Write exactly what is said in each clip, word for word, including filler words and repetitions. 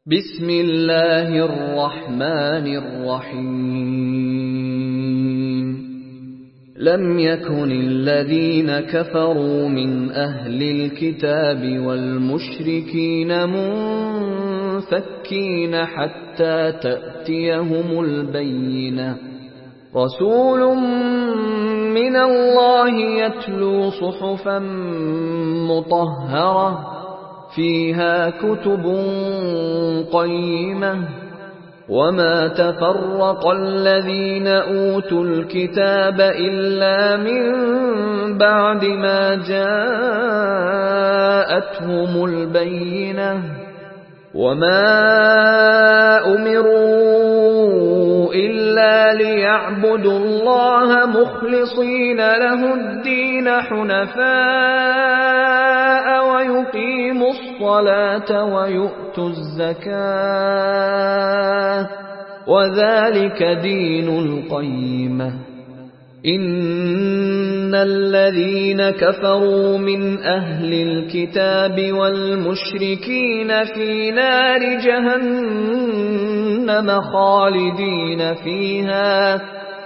بسم الله الرحمن الرحيم لم يكن الذين كفروا من أهل الكتاب والمشركين منفكين حتى تأتيهم البينة رسول من الله يتلو صحفا مطهرة فيها كتب قيمة وما تفرق الذين أوتوا الكتاب إلا من بعد ما جاءتهم البينة وما أمروا إلا ليعبدوا الله مخلصين له الدين حنفاء ويقيموا الصلاة ويؤتوا الزكاة وذلك دين القيمة إن الذين كفروا من أهل الكتاب والمشركين في نار جهنم خالدين فيها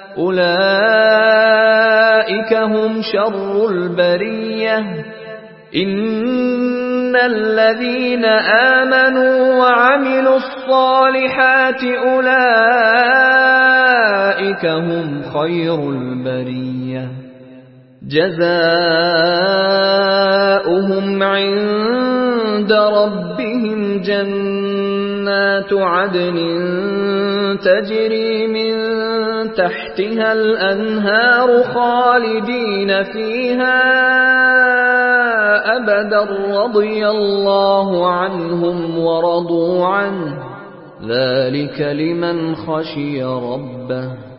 أولئك هم شر البرية إن الذين آمنوا وعملوا الصالحات أولئك هم خير البرية جزاؤهم عند ربهم جنات عدن تجري من تحتها الأنهار خالدين فيها أبدا رضي الله عنهم ورضوا عنه ذلك لمن خشي ربه